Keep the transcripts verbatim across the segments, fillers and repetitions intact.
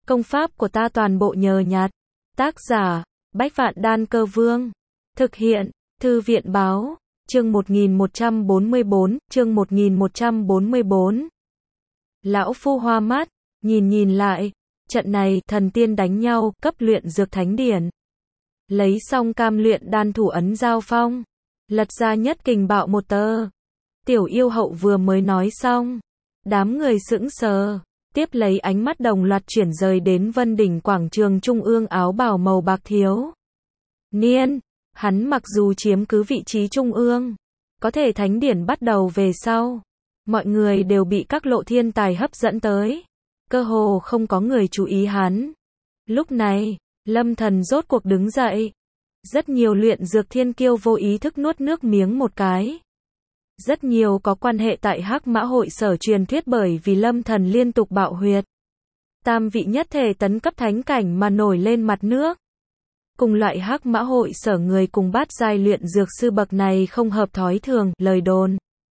Công pháp của ta toàn bộ nhờ nhặt. Tác giả, Bách Vạn Đan Cơ Vương. Thực hiện, Thư viện Báo. Chương một nghìn một trăm bốn mươi bốn, chương một nghìn một trăm bốn mươi bốn. Lão Phu hoa mắt, nhìn nhìn lại, trận này thần tiên đánh nhau, cấp luyện dược thánh điển. Lấy xong cam luyện đan thủ ấn giao phong, lật ra nhất kình bạo một tờ. Tiểu yêu hậu vừa mới nói xong, đám người sững sờ, tiếp lấy ánh mắt đồng loạt chuyển rời đến Vân Đỉnh quảng trường trung ương áo bào màu bạc thiếu niên. Hắn mặc dù chiếm cứ vị trí trung ương, có thể thánh điển bắt đầu về sau, mọi người đều bị các lộ thiên tài hấp dẫn tới, cơ hồ không có người chú ý hắn. Lúc này, Lâm Thần rốt cuộc đứng dậy. Rất nhiều luyện dược thiên kiêu vô ý thức nuốt nước miếng một cái. Rất nhiều có quan hệ tại Hắc Mã hội sở truyền thuyết bởi vì Lâm Thần liên tục bạo huyệt tam vị nhất thể tấn cấp thánh cảnh mà nổi lên mặt nước. Cùng loại Hắc Mã hội sở người cùng bát giai luyện dược sư bậc này không hợp thói thường, lời đồn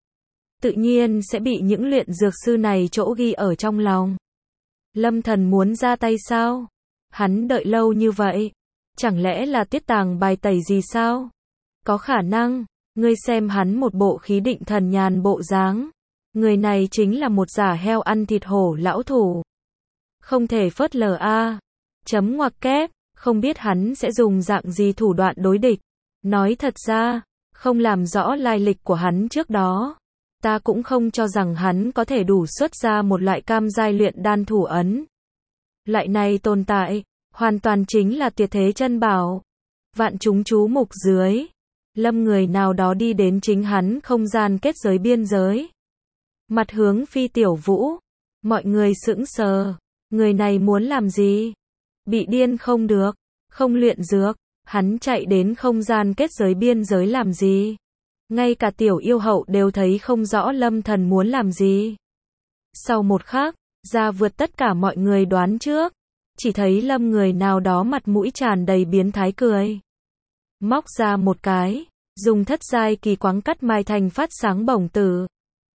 tự nhiên sẽ bị những luyện dược sư này chỗ ghi ở trong lòng. Lâm Thần muốn ra tay sao? Hắn đợi lâu như vậy, chẳng lẽ là tiết tàng bài tẩy gì sao? Có khả năng, ngươi xem hắn một bộ khí định thần nhàn bộ dáng, người này chính là một giả heo ăn thịt hổ lão thủ. Không thể phớt lờ a. Chấm ngoặc kép, không biết hắn sẽ dùng dạng gì thủ đoạn đối địch. Nói thật ra, không làm rõ lai lịch của hắn trước đó, ta cũng không cho rằng hắn có thể đủ xuất ra một loại cam giai luyện đan thủ ấn. Loại này tồn tại, hoàn toàn chính là tuyệt thế chân bảo. Vạn chúng chú mục dưới, Lâm người nào đó đi đến chính hắn không gian kết giới biên giới. Mặt hướng Phi Tiểu Vũ, mọi người sững sờ, người này muốn làm gì? Bị điên không được, không luyện dược, hắn chạy đến không gian kết giới biên giới làm gì? Ngay cả Tiểu yêu hậu đều thấy không rõ Lâm Thần muốn làm gì. Sau một khắc, ra vượt tất cả mọi người đoán trước, chỉ thấy Lâm người nào đó mặt mũi tràn đầy biến thái cười. Móc ra một cái, dùng thất giai kỳ quáng cắt mai thành phát sáng bổng tử.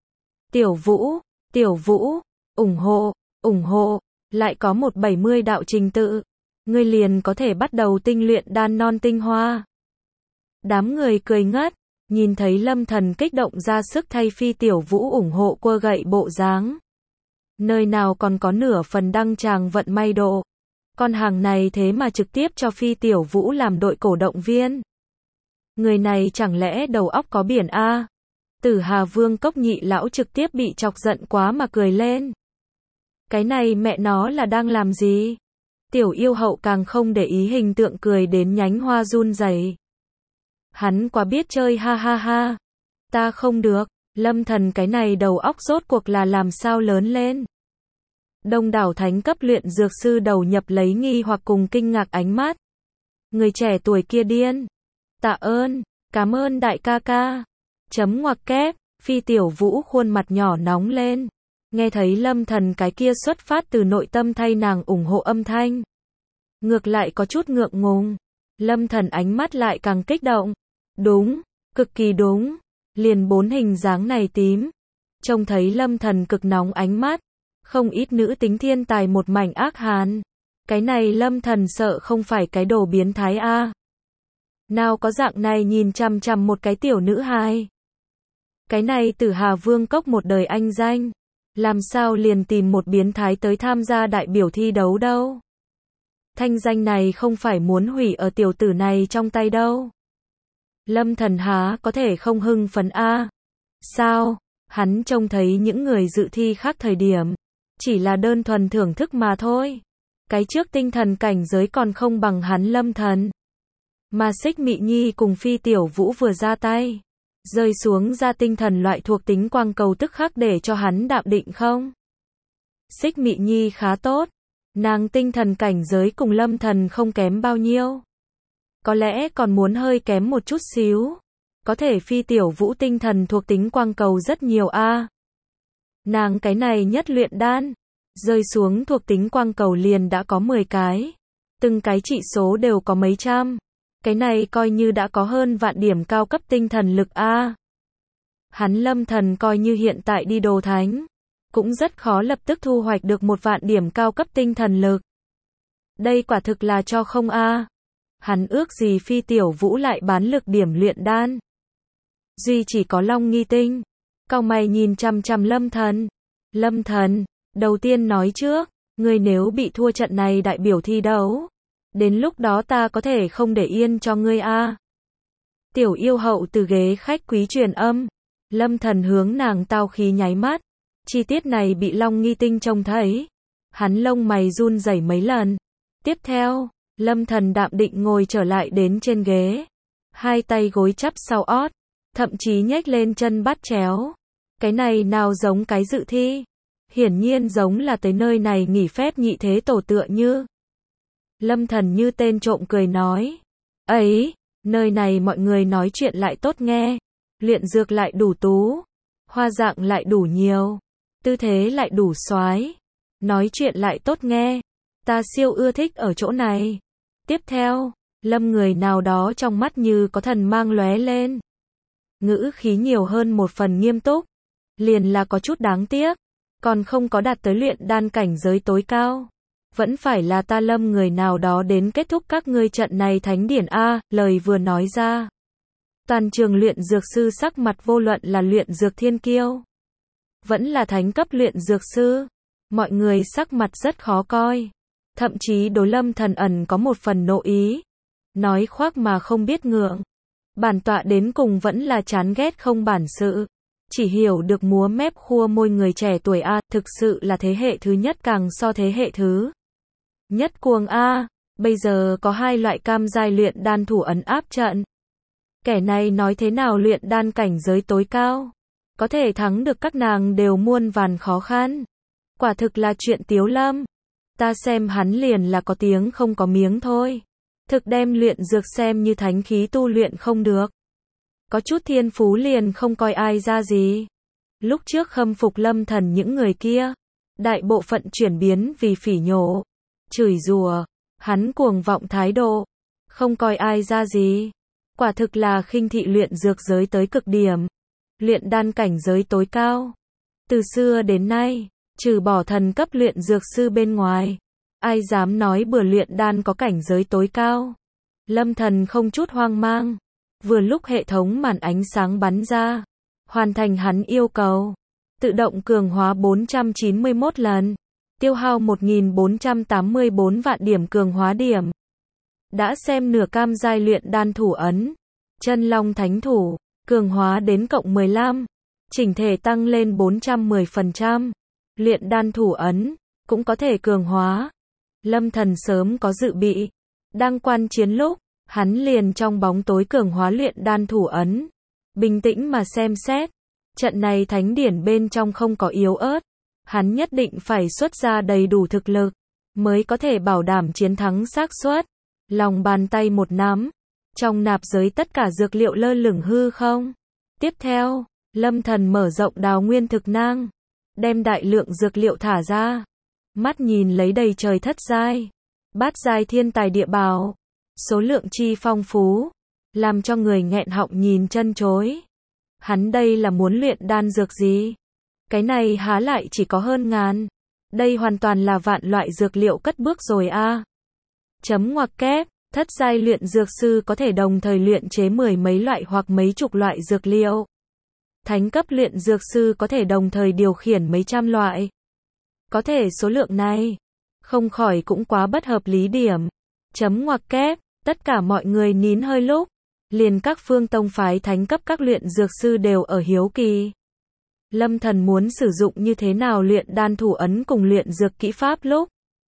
Tiểu Vũ, Tiểu Vũ, ủng hộ, ủng hộ, lại có một bảy mươi đạo trình tự, ngươi liền có thể bắt đầu tinh luyện đan non tinh hoa. Đám người cười ngất, nhìn thấy Lâm Thần kích động ra sức thay Phi Tiểu Vũ ủng hộ quơ gậy bộ dáng. Nơi nào còn có nửa phần đăng tràng vận may độ. Con hàng này thế mà trực tiếp cho Phi Tiểu Vũ làm đội cổ động viên. Người này chẳng lẽ đầu óc có biển a? Tử Hà Vương Cốc nhị lão trực tiếp bị chọc giận quá mà cười lên. Cái này mẹ nó là đang làm gì? Tiểu yêu hậu càng không để ý hình tượng cười đến nhánh hoa run rẩy. Hắn quá biết chơi ha ha ha. Ta không được, Lâm Thần cái này đầu óc rốt cuộc là làm sao lớn lên. Đông đảo thánh cấp luyện dược sư đầu nhập lấy nghi hoặc cùng kinh ngạc ánh mắt. Người trẻ tuổi kia điên. Tạ ơn, cảm ơn đại ca ca. Chấm ngoặc kép, Phi Tiểu Vũ khuôn mặt nhỏ nóng lên. Nghe thấy Lâm Thần cái kia xuất phát từ nội tâm thay nàng ủng hộ âm thanh. Ngược lại có chút ngượng ngùng. Lâm Thần ánh mắt lại càng kích động. Đúng, cực kỳ đúng. Liền bốn hình dáng này tím. Trông thấy Lâm Thần cực nóng ánh mắt. Không ít nữ tính thiên tài một mảnh ác hàn. Cái này Lâm Thần sợ không phải cái đồ biến thái a. Nào có dạng này nhìn chằm chằm một cái tiểu nữ hài. Cái này Tử Hà Vương Cốc một đời anh danh. Làm sao liền tìm một biến thái tới tham gia đại biểu thi đấu đâu. Thanh danh này không phải muốn hủy ở tiểu tử này trong tay đâu. Lâm Thần há có thể không hưng phấn a? Sao? Hắn trông thấy những người dự thi khác thời điểm, chỉ là đơn thuần thưởng thức mà thôi. Cái trước tinh thần cảnh giới còn không bằng hắn Lâm Thần. Mà Xích Mị Nhi cùng Phi Tiểu Vũ vừa ra tay, rơi xuống ra tinh thần loại thuộc tính quang cầu tức khắc để cho hắn đạm định không? Xích Mị Nhi khá tốt, nàng tinh thần cảnh giới cùng Lâm Thần không kém bao nhiêu. Có lẽ còn muốn hơi kém một chút xíu. Có thể Phi Tiểu Vũ tinh thần thuộc tính quang cầu rất nhiều a. Nàng cái này nhất luyện đan, rơi xuống thuộc tính quang cầu liền đã có mười cái. Từng cái trị số đều có mấy trăm. Cái này coi như đã có hơn vạn điểm cao cấp tinh thần lực a. Hắn Lâm Thần coi như hiện tại đi đồ thánh, cũng rất khó lập tức thu hoạch được một vạn điểm cao cấp tinh thần lực. Đây quả thực là cho không a. Hắn ước gì Phi Tiểu Vũ lại bán lực điểm luyện đan. Duy chỉ có Long Nghi Tinh. Cau mày nhìn chằm chằm Lâm Thần. Lâm Thần, đầu tiên nói trước, ngươi nếu bị thua trận này đại biểu thi đấu, đến lúc đó ta có thể không để yên cho ngươi a. Tiểu yêu hậu từ ghế khách quý truyền âm. Lâm Thần hướng nàng tao khí nháy mắt. Chi tiết này bị Long Nghi Tinh trông thấy. Hắn lông mày run rẩy mấy lần. Tiếp theo, Lâm Thần đạm định ngồi trở lại đến trên ghế. Hai tay gối chắp sau ót. Thậm chí nhếch lên chân bắt chéo. Cái này nào giống cái dự thi. Hiển nhiên giống là tới nơi này nghỉ phép nhị thế tổ tựa như. Lâm Thần như tên trộm cười nói. Ấy, nơi này mọi người nói chuyện lại tốt nghe. Luyện dược lại đủ tú. Hoa dạng lại đủ nhiều. Tư thế lại đủ soái. Nói chuyện lại tốt nghe. Ta siêu ưa thích ở chỗ này. Tiếp theo, Lâm người nào đó trong mắt như có thần mang lóe lên. Ngữ khí nhiều hơn một phần nghiêm túc. Liền là có chút đáng tiếc. Còn không có đạt tới luyện đan cảnh giới tối cao. Vẫn phải là ta Lâm người nào đó đến kết thúc các ngươi trận này thánh điển a. Lời vừa nói ra. Toàn trường luyện dược sư sắc mặt vô luận là luyện dược thiên kiêu. Vẫn là thánh cấp luyện dược sư. Mọi người sắc mặt rất khó coi. Thậm chí đối Lâm Thần ẩn có một phần nộ ý. Nói khoác mà không biết ngượng. Bản tọa đến cùng vẫn là chán ghét không bản sự. Chỉ hiểu được múa mép khua môi người trẻ tuổi a, thực sự là thế hệ thứ nhất càng so thế hệ thứ nhất cuồng a. Bây giờ có hai loại cam giai luyện đan thủ ấn áp trận. Kẻ này nói thế nào luyện đan cảnh giới tối cao, có thể thắng được các nàng đều muôn vàn khó khăn. Quả thực là chuyện tiếu lâm. Ta xem hắn liền là có tiếng không có miếng thôi. Thực đem luyện dược xem như thánh khí tu luyện không được. Có chút thiên phú liền không coi ai ra gì. Lúc trước khâm phục Lâm Thần những người kia, đại bộ phận chuyển biến vì phỉ nhổ, chửi rủa, hắn cuồng vọng thái độ, không coi ai ra gì. Quả thực là khinh thị luyện dược giới tới cực điểm. Luyện đan cảnh giới tối cao. Từ xưa đến nay, trừ bỏ thần cấp luyện dược sư bên ngoài, ai dám nói bừa luyện đan có cảnh giới tối cao. Lâm Thần không chút hoang mang. Vừa lúc hệ thống màn ánh sáng bắn ra, hoàn thành hắn yêu cầu. Tự động cường hóa bốn trăm chín mươi mốt lần. Tiêu hao một nghìn bốn trăm tám mươi bốn vạn điểm cường hóa điểm. Đã xem nửa cam giai luyện đan thủ ấn. Chân Long Thánh Thủ, cường hóa đến cộng mười lăm. Chỉnh thể tăng lên bốn trăm mười phần trăm. Luyện đan thủ ấn, cũng có thể cường hóa. Lâm Thần sớm có dự bị. Đang quan chiến lúc, hắn liền trong bóng tối cường hóa luyện đan thủ ấn. Bình tĩnh mà xem xét. Trận này thánh điển bên trong không có yếu ớt. Hắn nhất định phải xuất ra đầy đủ thực lực, mới có thể bảo đảm chiến thắng xác suất. Lòng bàn tay một nắm. Trong nạp giới tất cả dược liệu lơ lửng hư không. Tiếp theo, Lâm Thần mở rộng đào nguyên thực nang. Đem đại lượng dược liệu thả ra. Mắt nhìn lấy đầy trời thất giai, bát giai thiên tài địa bảo. Số lượng chi phong phú, làm cho người nghẹn họng nhìn chân chối. Hắn đây là muốn luyện đan dược gì? Cái này há lại chỉ có hơn ngàn. Đây hoàn toàn là vạn loại dược liệu cất bước rồi a. Chấm ngoặc kép, thất giai luyện dược sư có thể đồng thời luyện chế mười mấy loại hoặc mấy chục loại dược liệu. Thánh cấp luyện dược sư có thể đồng thời điều khiển mấy trăm loại. Có thể số lượng này, không khỏi cũng quá bất hợp lý điểm. Chấm ngoặc kép, tất cả mọi người nín hơi lúc. Liền các phương tông phái thánh cấp các luyện dược sư đều ở hiếu kỳ. Lâm Thần muốn sử dụng như thế nào luyện đan thủ ấn cùng luyện dược kỹ pháp lúc.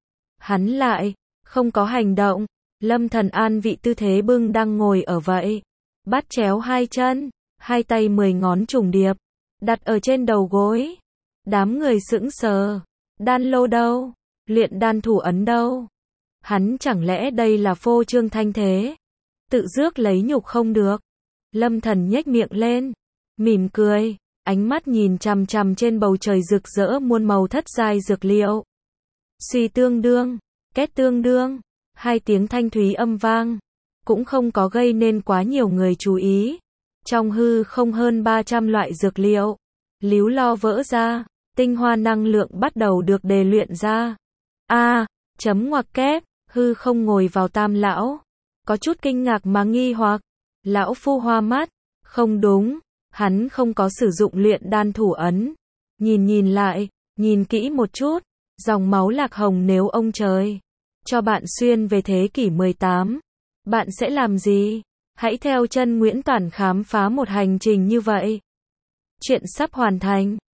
Hắn lại, không có hành động. Lâm Thần an vị tư thế bưng đang ngồi ở vậy. Bắt chéo hai chân, hai tay mười ngón trùng điệp, đặt ở trên đầu gối. Đám người sững sờ. Đan lô đâu? Luyện đan thủ ấn đâu? Hắn chẳng lẽ đây là phô trương thanh thế? Tự rước lấy nhục không được. Lâm Thần nhếch miệng lên, mỉm cười, ánh mắt nhìn chằm chằm trên bầu trời rực rỡ muôn màu thất giai dược liệu. Suy tương đương, két tương đương, hai tiếng thanh thúy âm vang, cũng không có gây nên quá nhiều người chú ý. Trong hư không hơn ba trăm loại dược liệu, líu lo vỡ ra, tinh hoa năng lượng bắt đầu được đề luyện ra. A, chấm ngoặc kép, Hư không ngồi vào Tam lão, có chút kinh ngạc mà nghi hoặc. Lão phu hoa mắt, không đúng, hắn không có sử dụng luyện đan thủ ấn. Nhìn nhìn lại, nhìn kỹ một chút, dòng máu lạc hồng nếu ông trời cho bạn xuyên về thế kỷ mười tám, bạn sẽ làm gì? Hãy theo chân Nguyễn Toản khám phá một hành trình như vậy. Chuyện sắp hoàn thành.